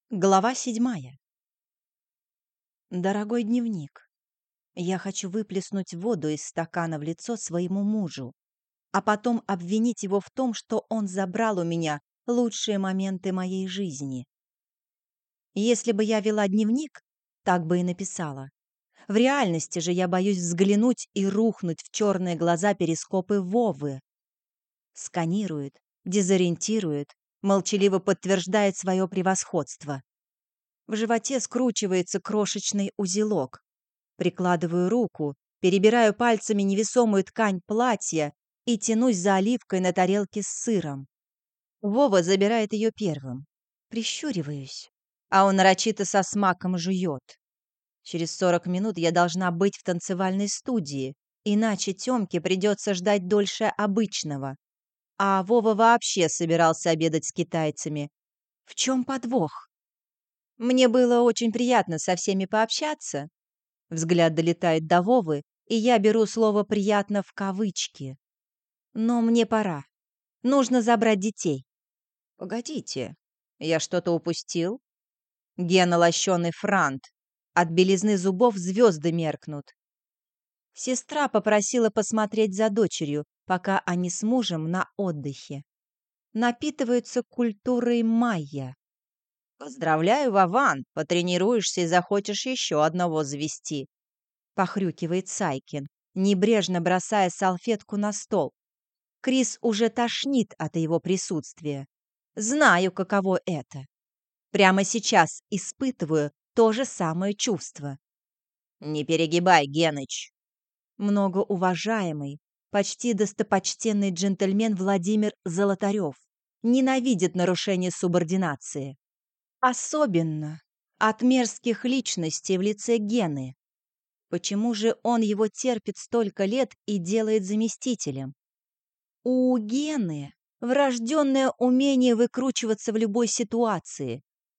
Глава 7. Дорогой дневник, я хочу выплеснуть воду из стакана в лицо своему мужу, а потом обвинить его в том, что он забрал у меня лучшие моменты моей жизни. Если бы я вела дневник, так бы и написала. В реальности же я боюсь взглянуть и рухнуть в черные глаза перископы Вовы. Сканирует, дезориентирует, молчаливо подтверждает свое превосходство. В животе скручивается крошечный узелок. Прикладываю руку, перебираю пальцами невесомую ткань платья и тянусь за оливкой на тарелке с сыром. Вова забирает ее первым. Прищуриваюсь, а он нарочито со смаком жует. Через 40 минут я должна быть в танцевальной студии, иначе Тёмке придется ждать дольше обычного. А Вова вообще собирался обедать с китайцами. В чем подвох? Мне было очень приятно со всеми пообщаться. Взгляд долетает до Вовы, и я беру слово «приятно» в кавычки. Но мне пора. Нужно забрать детей. Погодите, я что-то упустил? Гена лощеный франт. От белизны зубов звезды меркнут. Сестра попросила посмотреть за дочерью, пока они с мужем на отдыхе. Напитываются культурой майя. «Поздравляю, Вован, потренируешься и захочешь еще одного завести», — похрюкивает Сайкин, небрежно бросая салфетку на стол. Крис уже тошнит от его присутствия. Знаю, каково это. Прямо сейчас испытываю то же самое чувство. «Не перегибай, Геныч!» Многоуважаемый, почти достопочтенный джентльмен Владимир Золотарев ненавидит нарушение субординации. Особенно от мерзких личностей в лице Гены. Почему же он его терпит столько лет и делает заместителем? У Гены врожденное умение выкручиваться в любой ситуации.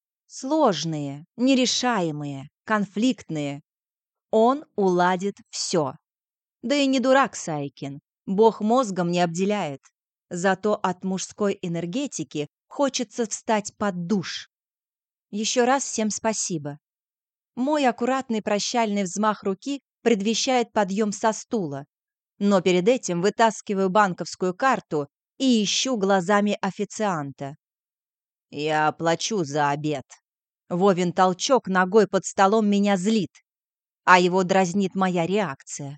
Сложные, нерешаемые, конфликтные. Он уладит все. Да и не дурак Сайкин. Бог мозгом не обделяет. Зато от мужской энергетики хочется встать под душ. Еще раз всем спасибо. Мой аккуратный прощальный взмах руки предвещает подъем со стула, но перед этим вытаскиваю банковскую карту и ищу глазами официанта. «Я оплачу за обед». Вовин толчок ногой под столом меня злит, а его дразнит моя реакция.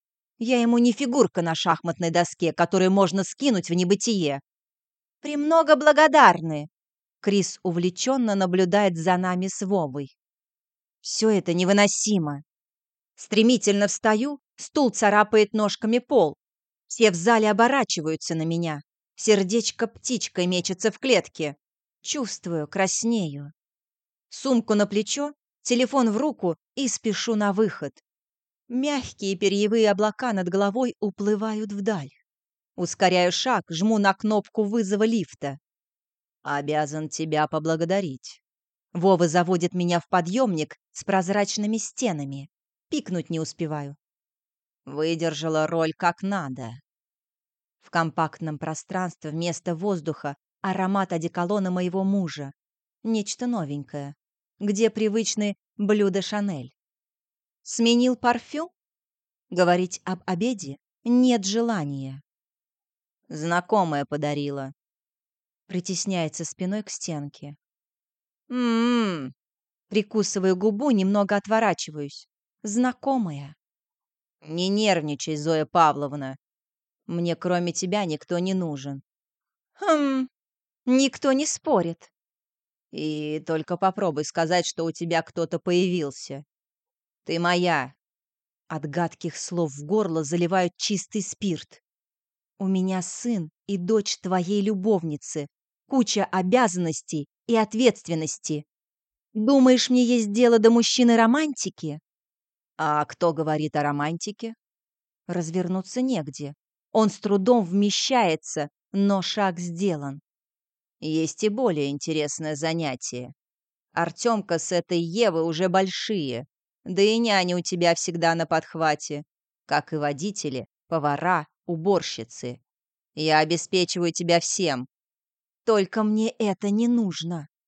Я ему не фигурка на шахматной доске, которую можно скинуть в небытие. «Премного благодарны!» Крис увлеченно наблюдает за нами с Вовой. Все это невыносимо. Стремительно встаю, стул царапает ножками пол. Все в зале оборачиваются на меня. Сердечко птичкой мечется в клетке. Чувствую, краснею. Сумку на плечо, телефон в руку и спешу на выход. Мягкие перьевые облака над головой уплывают вдаль. Ускоряю шаг, жму на кнопку вызова лифта. «Обязан тебя поблагодарить». Вова заводит меня в подъемник с прозрачными стенами. Пикнуть не успеваю. Выдержала роль как надо. В компактном пространстве вместо воздуха аромат одеколона моего мужа. Нечто новенькое. Где привычный блюдо Шанель? Сменил парфюм? Говорить об обеде нет желания. Знакомая подарила. Притесняется спиной к стенке. М-м. Прикусываю губу, немного отворачиваюсь. Знакомая. Не нервничай, Зоя Павловна. Мне кроме тебя никто не нужен. Хм, никто не спорит. И только попробуй сказать, что у тебя кто-то появился. Ты моя. От гадких слов в горло заливают чистый спирт. У меня сын и дочь твоей любовницы. Куча обязанностей и ответственности. Думаешь, мне есть дело до мужчины-романтики? А кто говорит о романтике? Развернуться негде. Он с трудом вмещается, но шаг сделан. Есть и более интересное занятие. Артемка с этой Евой уже большие, да и няни у тебя всегда на подхвате, как и водители, повара, уборщицы. Я обеспечиваю тебя всем. Только мне это не нужно.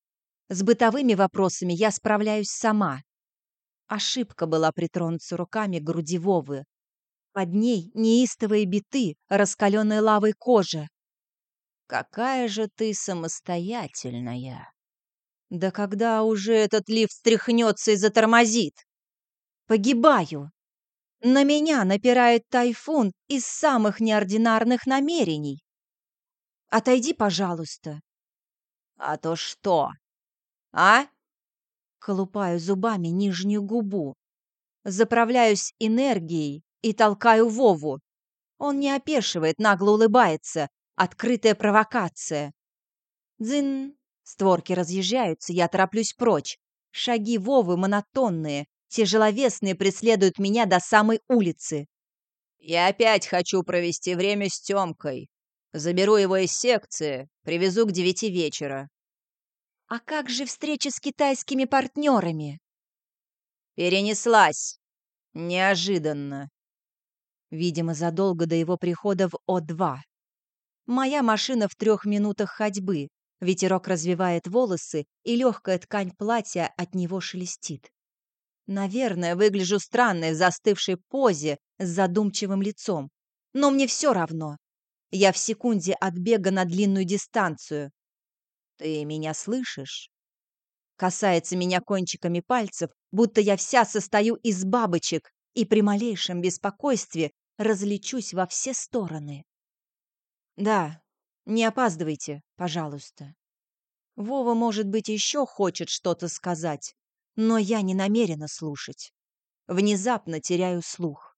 С бытовыми вопросами я справляюсь сама. Ошибка была притронуться руками к груди Вовы. Под ней неистовые биты, раскаленной лавой кожи. «Какая же ты самостоятельная!» «Да когда уже этот лифт стряхнется и затормозит?» «Погибаю!» На меня напирает тайфун из самых неординарных намерений. «Отойди, пожалуйста». «А то что? А?» Колупаю зубами нижнюю губу. Заправляюсь энергией и толкаю Вову. Он не опешивает, нагло улыбается. Открытая провокация. Дзын. Створки разъезжаются, я тороплюсь прочь. Шаги Вовы монотонные, тяжеловесные преследуют меня до самой улицы. «Я опять хочу провести время с Тёмкой. Заберу его из секции, привезу к 9 вечера». «А как же встреча с китайскими партнерами?» «Перенеслась. Неожиданно». Видимо, задолго до его прихода в О2. Моя машина в 3 минутах ходьбы. Ветерок развивает волосы, и легкая ткань платья от него шелестит. Наверное, выгляжу странной в застывшей позе с задумчивым лицом. Но мне все равно. Я в секунде от бега на длинную дистанцию. «Ты меня слышишь?» Касается меня кончиками пальцев, будто я вся состою из бабочек, и при малейшем беспокойстве разлечусь во все стороны. «Да, не опаздывайте, пожалуйста». Вова, может быть, еще хочет что-то сказать, но я не намерена слушать. Внезапно теряю слух.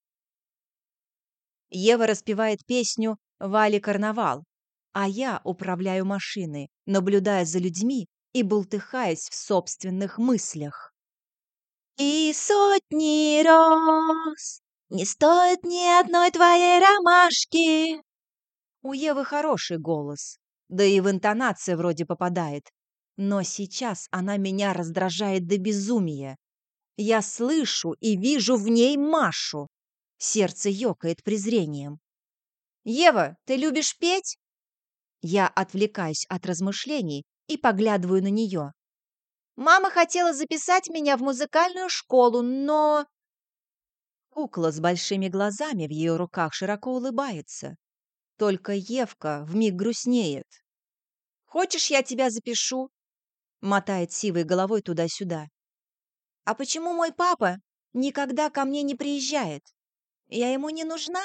Ева распевает песню «Вали карнавал», а я управляю машиной, наблюдая за людьми и бултыхаясь в собственных мыслях. «И сотни роз не стоит ни одной твоей ромашки». У Евы хороший голос, да и в интонации вроде попадает. Но сейчас она меня раздражает до безумия. Я слышу и вижу в ней Машу. Сердце ёкает презрением. «Ева, ты любишь петь?» Я отвлекаюсь от размышлений и поглядываю на нее. «Мама хотела записать меня в музыкальную школу, но...» Кукла с большими глазами в ее руках широко улыбается. Только Евка вмиг грустнеет. «Хочешь, я тебя запишу?» Мотает сивой головой туда-сюда. «А почему мой папа никогда ко мне не приезжает? Я ему не нужна?»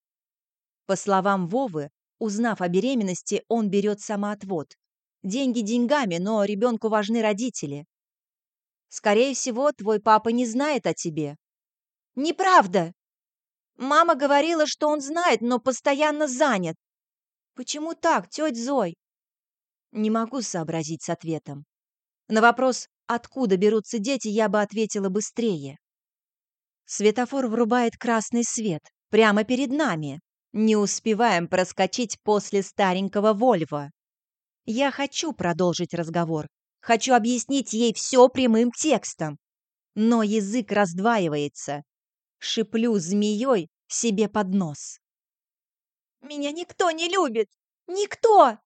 По словам Вовы, узнав о беременности, он берет самоотвод. Деньги деньгами, но ребенку важны родители. «Скорее всего, твой папа не знает о тебе». «Неправда! Мама говорила, что он знает, но постоянно занят». «Почему так, тетя Зой?» Не могу сообразить с ответом. На вопрос, откуда берутся дети, я бы ответила быстрее. Светофор врубает красный свет прямо перед нами. Не успеваем проскочить после старенького Вольво. Я хочу продолжить разговор. Хочу объяснить ей все прямым текстом. Но язык раздваивается. Шиплю змеей себе под нос. «Меня никто не любит! Никто!»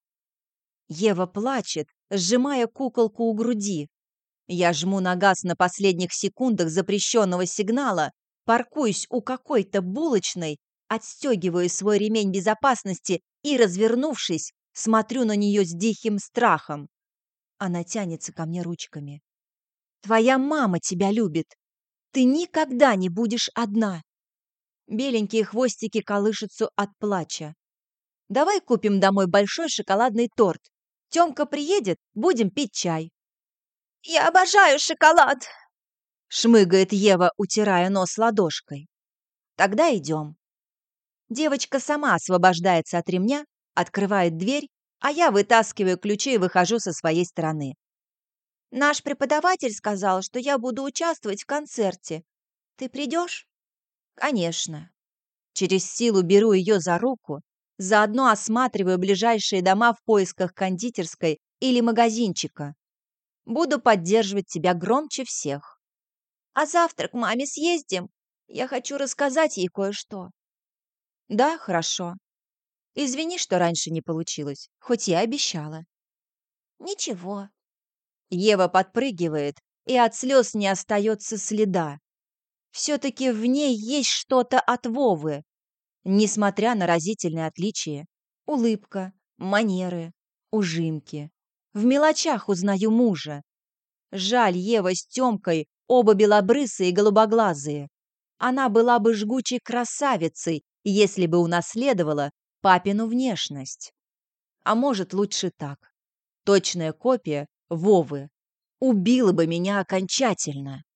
Ева плачет, сжимая куколку у груди. Я жму на газ на последних секундах запрещенного сигнала, паркуюсь у какой-то булочной, отстегиваю свой ремень безопасности и, развернувшись, смотрю на нее с диким страхом. Она тянется ко мне ручками. «Твоя мама тебя любит. Ты никогда не будешь одна». Беленькие хвостики колышутся от плача. «Давай купим домой большой шоколадный торт. Тёмка приедет, будем пить чай». «Я обожаю шоколад!» Шмыгает Ева, утирая нос ладошкой. «Тогда идем». Девочка сама освобождается от ремня, открывает дверь, а я вытаскиваю ключи и выхожу со своей стороны. «Наш преподаватель сказал, что я буду участвовать в концерте. Ты придешь?» «Конечно». Через силу беру ее за руку, заодно осматриваю ближайшие дома в поисках кондитерской или магазинчика. Буду поддерживать тебя громче всех. «А завтра к маме съездим? Я хочу рассказать ей кое-что». «Да, хорошо. Извини, что раньше не получилось, хоть я обещала». «Ничего». Ева подпрыгивает, и от слез не остается следа. Все-таки в ней есть что-то от Вовы, несмотря на разительные отличия. Улыбка, манеры, ужимки. В мелочах узнаю мужа. Жаль, Ева с Тёмкой оба белобрысые и голубоглазые. Она была бы жгучей красавицей, если бы унаследовала папину внешность. А может, лучше так. Точная копия Вовы убила бы меня окончательно.